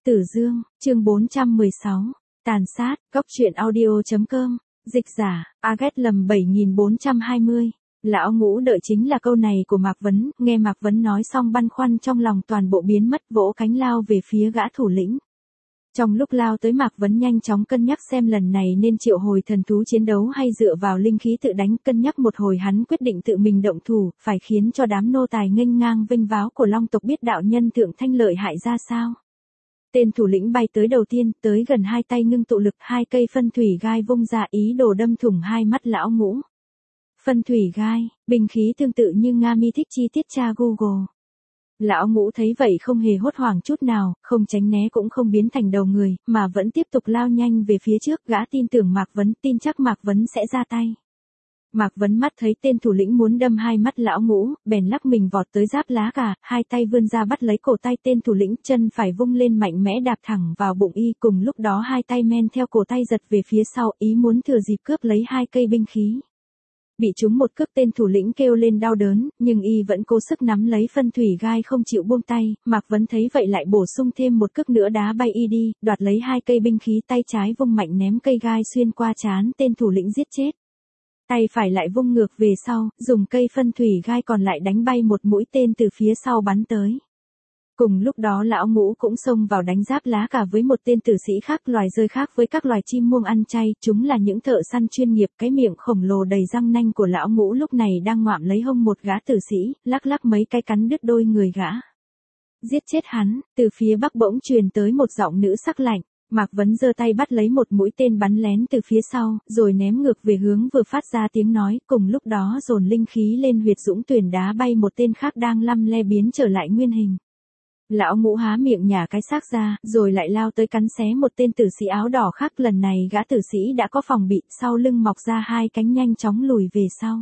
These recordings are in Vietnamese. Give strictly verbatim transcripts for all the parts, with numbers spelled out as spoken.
Tử Dương, chương bốn trăm mười sáu, tàn sát, góc truyện audio.com, dịch giả, Agat lầm bảy nghìn bốn trăm hai mươi. Lão Ngũ đợi chính là câu này của Mạc Vấn, nghe Mạc Vấn nói xong băn khoăn trong lòng toàn bộ biến mất, vỗ cánh lao về phía gã thủ lĩnh. Trong lúc lao tới, Mạc Vấn nhanh chóng cân nhắc xem lần này nên triệu hồi thần thú chiến đấu hay dựa vào linh khí tự đánh, cân nhắc một hồi hắn quyết định tự mình động thủ, phải khiến cho đám nô tài nghênh ngang vinh váo của Long tộc biết đạo nhân Thượng Thanh lợi hại ra sao. Tên thủ lĩnh bay tới đầu tiên, tới gần hai tay ngưng tụ lực, hai cây phân thủy gai vung ra ý đồ đâm thủng hai mắt Lão Ngũ. Phân thủy gai, binh khí tương tự như Nga mi thích chi tiết tra Google. Lão Ngũ thấy vậy không hề hốt hoảng chút nào, không tránh né cũng không biến thành đầu người, mà vẫn tiếp tục lao nhanh về phía trước, gã tin tưởng Mạc Vấn, tin chắc Mạc Vấn sẽ ra tay. Mạc Vấn mắt thấy tên thủ lĩnh muốn đâm hai mắt Lão Ngũ, bèn lắc mình vọt tới giáp lá cà, hai tay vươn ra bắt lấy cổ tay tên thủ lĩnh, chân phải vung lên mạnh mẽ đạp thẳng vào bụng y, cùng lúc đó hai tay men theo cổ tay giật về phía sau, ý muốn thừa dịp cướp lấy hai cây binh khí. Bị trúng một cước, tên thủ lĩnh kêu lên đau đớn, nhưng y vẫn cố sức nắm lấy phân thủy gai không chịu buông tay. Mạc Vấn thấy vậy lại bổ sung thêm một cước nữa đá bay y đi, đoạt lấy hai cây binh khí, tay trái vung mạnh ném cây gai xuyên qua trán tên thủ lĩnh giết chết. Tay phải lại vung ngược về sau, dùng cây phân thủy gai còn lại đánh bay một mũi tên từ phía sau bắn tới. Cùng lúc đó Lão Ngũ cũng xông vào đánh giáp lá cả với một tên tử sĩ khác, loài rơi khác với các loài chim muông ăn chay, chúng là những thợ săn chuyên nghiệp. Cái miệng khổng lồ đầy răng nanh của Lão Ngũ lúc này đang ngoạm lấy hông một gã tử sĩ, lắc lắc mấy cái cắn đứt đôi người gã. Giết chết hắn, từ phía bắc bỗng truyền tới một giọng nữ sắc lạnh. Mạc Vấn giơ tay bắt lấy một mũi tên bắn lén từ phía sau, rồi ném ngược về hướng vừa phát ra tiếng nói, cùng lúc đó dồn linh khí lên huyệt dũng tuyển đá bay một tên khác đang lăm le biến trở lại nguyên hình. Lão Ngũ há miệng nhả cái xác ra, rồi lại lao tới cắn xé một tên tử sĩ áo đỏ khác, lần này gã tử sĩ đã có phòng bị, sau lưng mọc ra hai cánh nhanh chóng lùi về sau.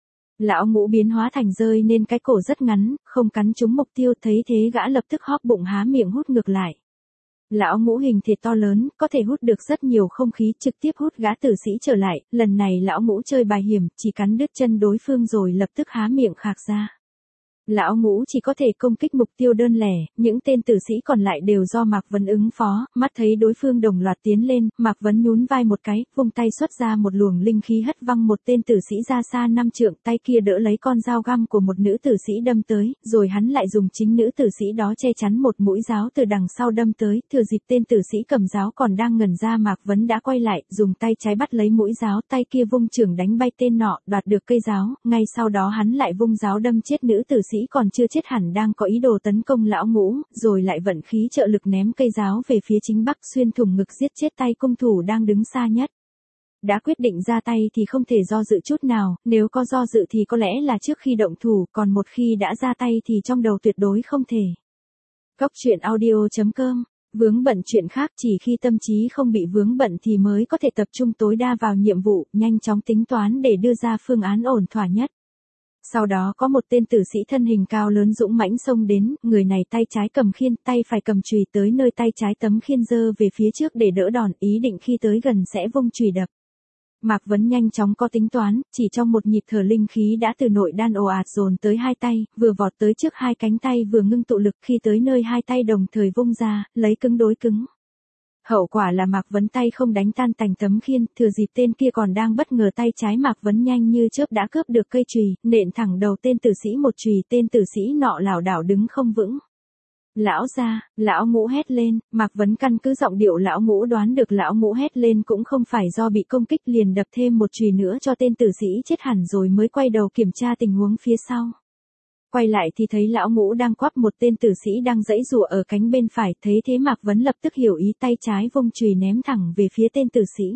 Lão Ngũ biến hóa thành rơi nên cái cổ rất ngắn, không cắn trúng mục tiêu, thấy thế gã lập tức hóp bụng há miệng hút ngược lại. Lão Ngũ hình thể to lớn, có thể hút được rất nhiều không khí, trực tiếp hút gã tử sĩ trở lại, lần này Lão Ngũ chơi bài hiểm, chỉ cắn đứt chân đối phương rồi lập tức há miệng khạc ra. Lão Ngũ chỉ có thể công kích mục tiêu đơn lẻ, những tên tử sĩ còn lại đều do Mạc Vấn ứng phó. Mắt thấy đối phương đồng loạt tiến lên, Mạc Vấn nhún vai một cái, vung tay xuất ra một luồng linh khí hất văng một tên tử sĩ ra xa năm trượng, tay kia đỡ lấy con dao găm của một nữ tử sĩ đâm tới, rồi hắn lại dùng chính nữ tử sĩ đó che chắn một mũi giáo từ đằng sau đâm tới, thừa dịp tên tử sĩ cầm giáo còn đang ngẩn ra, Mạc Vấn đã quay lại, dùng tay trái bắt lấy mũi giáo, tay kia vung chưởng đánh bay tên nọ, đoạt được cây giáo, ngay sau đó hắn lại vung giáo đâm chết nữ tử sĩ còn chưa chết hẳn đang có ý đồ tấn công Lão Ngũ, rồi lại vận khí trợ lực ném cây giáo về phía chính bắc, xuyên thủng ngực giết chết tay cung thủ đang đứng xa nhất. Đã quyết định ra tay thì không thể do dự chút nào, nếu có do dự thì có lẽ là trước khi động thủ, còn một khi đã ra tay thì trong đầu tuyệt đối không thể. Góc truyện audio.com, vướng bận chuyện khác, chỉ khi tâm trí không bị vướng bận thì mới có thể tập trung tối đa vào nhiệm vụ, nhanh chóng tính toán để đưa ra phương án ổn thỏa nhất. Sau đó có một tên tử sĩ thân hình cao lớn dũng mãnh xông đến, người này tay trái cầm khiên, tay phải cầm chùy, tới nơi tay trái tấm khiên giơ về phía trước để đỡ đòn, ý định khi tới gần sẽ vung chùy đập. Mạc Vấn nhanh chóng có tính toán, chỉ trong một nhịp thở linh khí đã từ nội đan ồ ạt dồn tới hai tay, vừa vọt tới trước hai cánh tay vừa ngưng tụ lực, khi tới nơi hai tay đồng thời vung ra, lấy cứng đối cứng. Hậu quả là Mạc Vấn tay không đánh tan tành tấm khiên, thừa dịp tên kia còn đang bất ngờ, tay trái Mạc Vấn nhanh như chớp đã cướp được cây chùy, nện thẳng đầu tên tử sĩ một chùy, tên tử sĩ nọ lảo đảo đứng không vững. Lão gia, Lão Ngũ hét lên, Mạc Vấn căn cứ giọng điệu Lão Ngũ đoán được Lão Ngũ hét lên cũng không phải do bị công kích, liền đập thêm một chùy nữa cho tên tử sĩ chết hẳn rồi mới quay đầu kiểm tra tình huống phía sau. Quay lại thì thấy Lão Ngũ đang quắp một tên tử sĩ đang giãy giụa ở cánh bên phải, thấy thế Mạc Vấn lập tức hiểu ý, tay trái vung chùy ném thẳng về phía tên tử sĩ.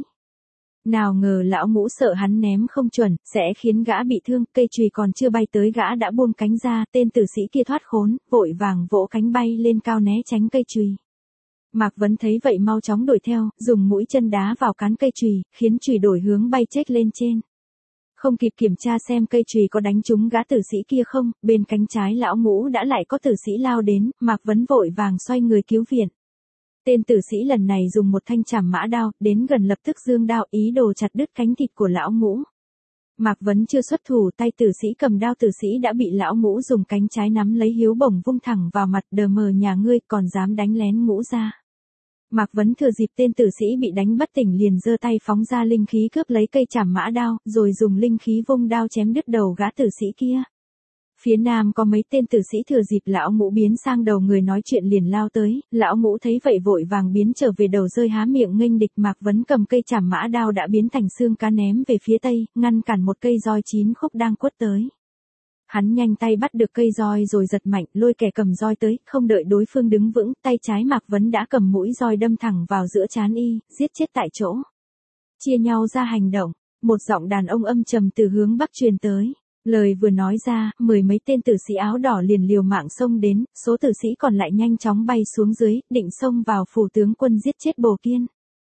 Nào ngờ Lão Ngũ sợ hắn ném không chuẩn, sẽ khiến gã bị thương, cây chùy còn chưa bay tới gã đã buông cánh ra, tên tử sĩ kia thoát khốn, vội vàng vỗ cánh bay lên cao né tránh cây chùy. Mạc Vấn thấy vậy mau chóng đuổi theo, dùng mũi chân đá vào cán cây chùy, khiến chùy đổi hướng bay chếch lên trên. Không kịp kiểm tra xem cây chùy có đánh trúng gã tử sĩ kia không, bên cánh trái Lão Ngũ đã lại có tử sĩ lao đến, Mạc Vấn vội vàng xoay người cứu viện. Tên tử sĩ lần này dùng một thanh trảm mã đao, đến gần lập tức giương đao ý đồ chặt đứt cánh thịt của Lão Ngũ. Mạc Vấn chưa xuất thủ, tay tử sĩ cầm đao tử sĩ đã bị Lão Ngũ dùng cánh trái nắm lấy, hiếu bổng vung thẳng vào mặt, đờ mờ nhà ngươi còn dám đánh lén Ngũ gia. Mạc Vấn thừa dịp tên tử sĩ bị đánh bất tỉnh liền giơ tay phóng ra linh khí cướp lấy cây trảm mã đao, rồi dùng linh khí vung đao chém đứt đầu gã tử sĩ kia. Phía nam có mấy tên tử sĩ thừa dịp lão ngũ biến sang đầu người nói chuyện liền lao tới, lão ngũ thấy vậy vội vàng biến trở về đầu rơi há miệng nghênh địch. Mạc Vấn cầm cây trảm mã đao đã biến thành xương cá ném về phía tây, ngăn cản một cây roi chín khúc đang quất tới. Hắn nhanh tay bắt được cây roi rồi giật mạnh, lôi kẻ cầm roi tới, không đợi đối phương đứng vững, tay trái Mạc Vấn đã cầm mũi roi đâm thẳng vào giữa trán y, giết chết tại chỗ. Chia nhau ra hành động, một giọng đàn ông âm trầm từ hướng bắc truyền tới. Lời vừa nói ra, mười mấy tên tử sĩ áo đỏ liền liều mạng xông đến, số tử sĩ còn lại nhanh chóng bay xuống dưới, định xông vào phủ tướng quân giết chết Bồ Kiên.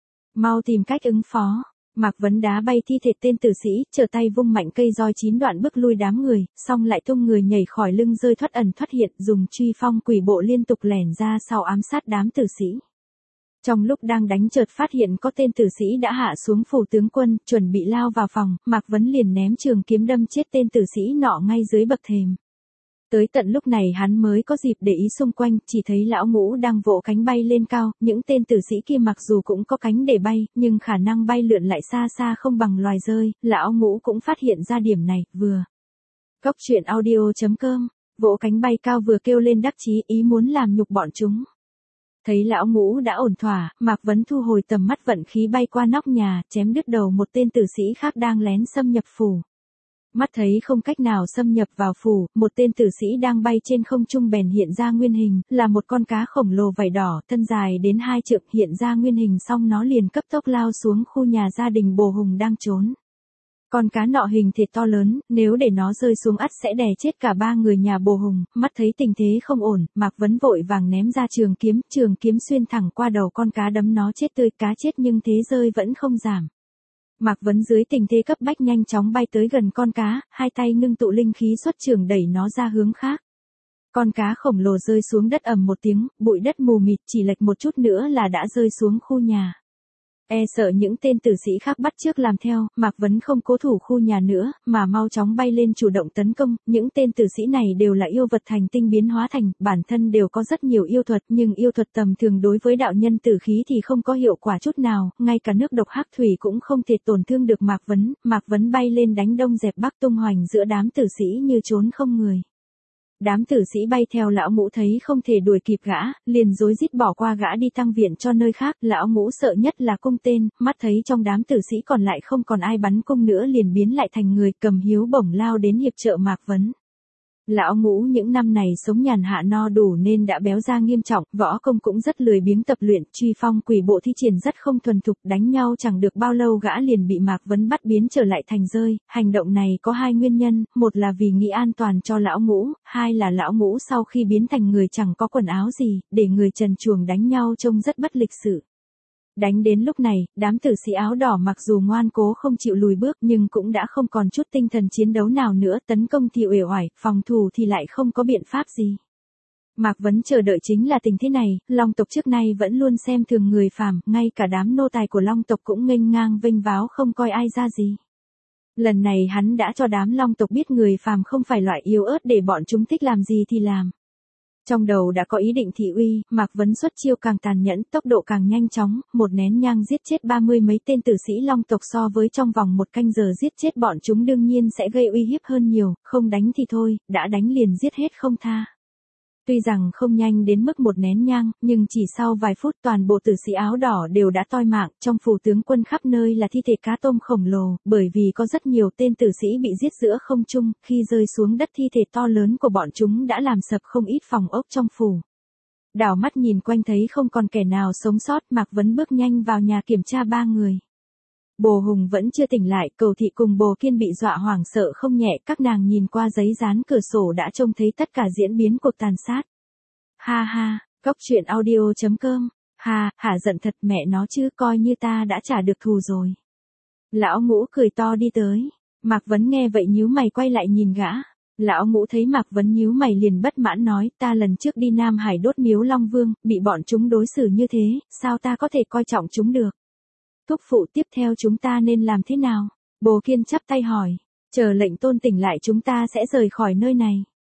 Mau tìm cách ứng phó. Mạc Vấn đá bay thi thể tên tử sĩ, trở tay vung mạnh cây roi chín đoạn bước lui đám người, xong lại tung người nhảy khỏi lưng rơi thoát ẩn thoát hiện, dùng truy phong quỷ bộ liên tục lẻn ra sau ám sát đám tử sĩ. Trong lúc đang đánh chợt phát hiện có tên tử sĩ đã hạ xuống phủ tướng quân, chuẩn bị lao vào phòng, Mạc Vấn liền ném trường kiếm đâm chết tên tử sĩ nọ ngay dưới bậc thềm. Tới tận lúc này hắn mới có dịp để ý xung quanh, chỉ thấy lão ngũ đang vỗ cánh bay lên cao, những tên tử sĩ kia mặc dù cũng có cánh để bay, nhưng khả năng bay lượn lại xa xa không bằng loài rơi, lão ngũ cũng phát hiện ra điểm này, vừa. Cốc truyện audio chấm com, vỗ cánh bay cao vừa kêu lên đắc chí ý muốn làm nhục bọn chúng. Thấy lão ngũ đã ổn thỏa, Mạc Vấn thu hồi tầm mắt vận khí bay qua nóc nhà, chém đứt đầu một tên tử sĩ khác đang lén xâm nhập phủ. Mắt thấy không cách nào xâm nhập vào phủ, một tên tử sĩ đang bay trên không trung bèn hiện ra nguyên hình, là một con cá khổng lồ vảy đỏ, thân dài đến hai trượng, hiện ra nguyên hình xong nó liền cấp tốc lao xuống khu nhà gia đình Bồ Hùng đang trốn. Con cá nọ hình thịt to lớn, nếu để nó rơi xuống ắt sẽ đè chết cả ba người nhà Bồ Hùng. Mắt thấy tình thế không ổn, Mạc Vấn vội vàng ném ra trường kiếm, trường kiếm xuyên thẳng qua đầu con cá đấm nó chết tươi, cá chết nhưng thế rơi vẫn không giảm. Mạc Vấn dưới tình thế cấp bách nhanh chóng bay tới gần con cá, hai tay ngưng tụ linh khí xuất trường đẩy nó ra hướng khác. Con cá khổng lồ rơi xuống đất ầm một tiếng, bụi đất mù mịt, chỉ lệch một chút nữa là đã rơi xuống khu nhà. E sợ những tên tử sĩ khác bắt chước làm theo, Mạc Vấn không cố thủ khu nhà nữa, mà mau chóng bay lên chủ động tấn công. Những tên tử sĩ này đều là yêu vật thành tinh biến hóa thành, bản thân đều có rất nhiều yêu thuật, nhưng yêu thuật tầm thường đối với đạo nhân tử khí thì không có hiệu quả chút nào, ngay cả nước độc hắc thủy cũng không thể tổn thương được Mạc Vấn. Mạc Vấn bay lên đánh đông dẹp bắc tung hoành giữa đám tử sĩ như trốn không người. Đám tử sĩ bay theo lão ngũ thấy không thể đuổi kịp gã, liền rối rít bỏ qua gã đi tăng viện cho nơi khác. Lão ngũ sợ nhất là cung tên, mắt thấy trong đám tử sĩ còn lại không còn ai bắn cung nữa liền biến lại thành người cầm hiếu bổng lao đến hiệp trợ Mạc Vấn. Lão ngũ những năm này sống nhàn hạ no đủ nên đã béo ra nghiêm trọng, võ công cũng rất lười biếng tập luyện, truy phong quỷ bộ thi triển rất không thuần thục, đánh nhau chẳng được bao lâu gã liền bị Mạc Vấn bắt biến trở lại thành rơi. Hành động này có hai nguyên nhân, một là vì nghĩ an toàn cho lão ngũ, hai là lão ngũ sau khi biến thành người chẳng có quần áo gì, để người trần truồng đánh nhau trông rất bất lịch sự. Đánh đến lúc này, đám tử sĩ áo đỏ mặc dù ngoan cố không chịu lùi bước nhưng cũng đã không còn chút tinh thần chiến đấu nào nữa, tấn công thì uể oải, phòng thủ thì lại không có biện pháp gì. Mạc Vấn chờ đợi chính là tình thế này, Long tộc trước nay vẫn luôn xem thường người phàm, ngay cả đám nô tài của Long tộc cũng nghênh ngang vênh váo không coi ai ra gì. Lần này hắn đã cho đám Long tộc biết người phàm không phải loại yếu ớt để bọn chúng thích làm gì thì làm. Trong đầu đã có ý định thị uy, Mạc Vấn xuất chiêu càng tàn nhẫn, tốc độ càng nhanh chóng, một nén nhang giết chết ba mươi mấy tên tử sĩ Long tộc so với trong vòng một canh giờ giết chết bọn chúng đương nhiên sẽ gây uy hiếp hơn nhiều, không đánh thì thôi, đã đánh liền giết hết không tha. Tuy rằng không nhanh đến mức một nén nhang, nhưng chỉ sau vài phút toàn bộ tử sĩ áo đỏ đều đã toi mạng, trong phủ tướng quân khắp nơi là thi thể cá tôm khổng lồ, bởi vì có rất nhiều tên tử sĩ bị giết giữa không trung, khi rơi xuống đất thi thể to lớn của bọn chúng đã làm sập không ít phòng ốc trong phủ. Đảo mắt nhìn quanh thấy không còn kẻ nào sống sót, Mạc Vấn bước nhanh vào nhà kiểm tra ba người. Bồ Hùng vẫn chưa tỉnh lại, Cầu Thị cùng Bồ Kiên bị dọa hoảng sợ không nhẹ, các nàng nhìn qua giấy dán cửa sổ đã trông thấy tất cả diễn biến cuộc tàn sát. Ha ha, cốc truyện audio chấm com, ha, hả giận thật mẹ nó chứ, coi như ta đã trả được thù rồi. Lão Ngũ cười to đi tới, Mạc Vấn nghe vậy nhíu mày quay lại nhìn gã. Lão Ngũ thấy Mạc Vấn nhíu mày liền bất mãn nói, ta lần trước đi Nam Hải đốt miếu Long Vương, bị bọn chúng đối xử như thế, sao ta có thể coi trọng chúng được? Thúc phụ tiếp theo chúng ta nên làm thế nào? Bồ Kiên chắp tay hỏi, chờ lệnh tôn tỉnh lại chúng ta sẽ rời khỏi nơi này.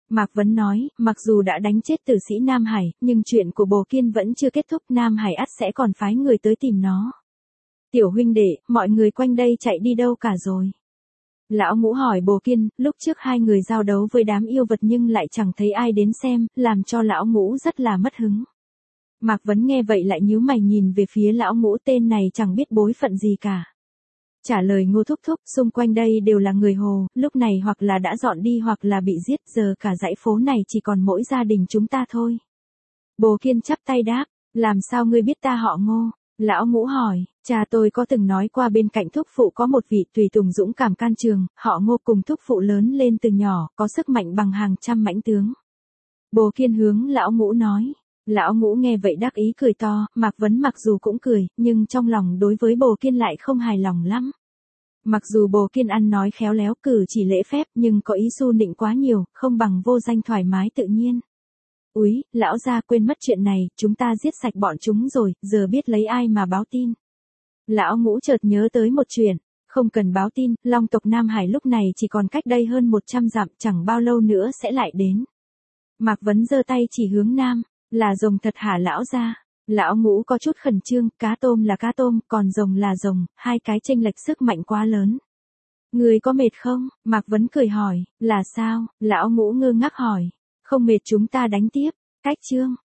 Mạc Vấn nói, mặc dù đã đánh chết tử sĩ Nam Hải, nhưng chuyện của Bồ Kiên vẫn chưa kết thúc, Nam Hải ắt sẽ còn phái người tới tìm nó. Tiểu huynh đệ, mọi người quanh đây chạy đi đâu cả rồi? Lão Ngũ hỏi Bồ Kiên, lúc trước hai người giao đấu với đám yêu vật nhưng lại chẳng thấy ai đến xem, làm cho Lão Ngũ rất là mất hứng. Mạc Vấn nghe vậy lại nhíu mày nhìn về phía Lão Ngũ, tên này chẳng biết bối phận gì cả. Trả lời Ngô thúc thúc, xung quanh đây đều là người Hồ, lúc này hoặc là đã dọn đi hoặc là bị giết, giờ cả dãy phố này chỉ còn mỗi gia đình chúng ta thôi. Bồ Kiên chắp tay đáp, làm sao ngươi biết ta họ Ngô? Lão Ngũ hỏi, cha tôi có từng nói qua bên cạnh thúc phụ có một vị tùy tùng dũng cảm can trường, họ Ngô cùng thúc phụ lớn lên từ nhỏ, có sức mạnh bằng hàng trăm mãnh tướng. Bồ Kiên hướng Lão Ngũ nói. Lão Ngũ nghe vậy đắc ý cười to, Mạc Vấn mặc dù cũng cười, nhưng trong lòng đối với Bồ Kiên lại không hài lòng lắm. Mặc dù Bồ Kiên ăn nói khéo léo, cử chỉ lễ phép, nhưng có ý xu nịnh quá nhiều, không bằng vô danh thoải mái tự nhiên. Úi, lão gia quên mất chuyện này, chúng ta giết sạch bọn chúng rồi, giờ biết lấy ai mà báo tin. Lão Ngũ chợt nhớ tới một chuyện, không cần báo tin, Long tộc Nam Hải lúc này chỉ còn cách đây hơn một trăm dặm, chẳng bao lâu nữa sẽ lại đến. Mạc Vấn giơ tay chỉ hướng nam, là rồng thật hả lão gia? Lão Ngũ có chút khẩn trương, cá tôm là cá tôm, còn rồng là rồng, hai cái chênh lệch sức mạnh quá lớn. Người có mệt không? Mạc Vấn cười hỏi, là sao? Lão Ngũ ngơ ngác hỏi, không mệt chúng ta đánh tiếp. Cách chương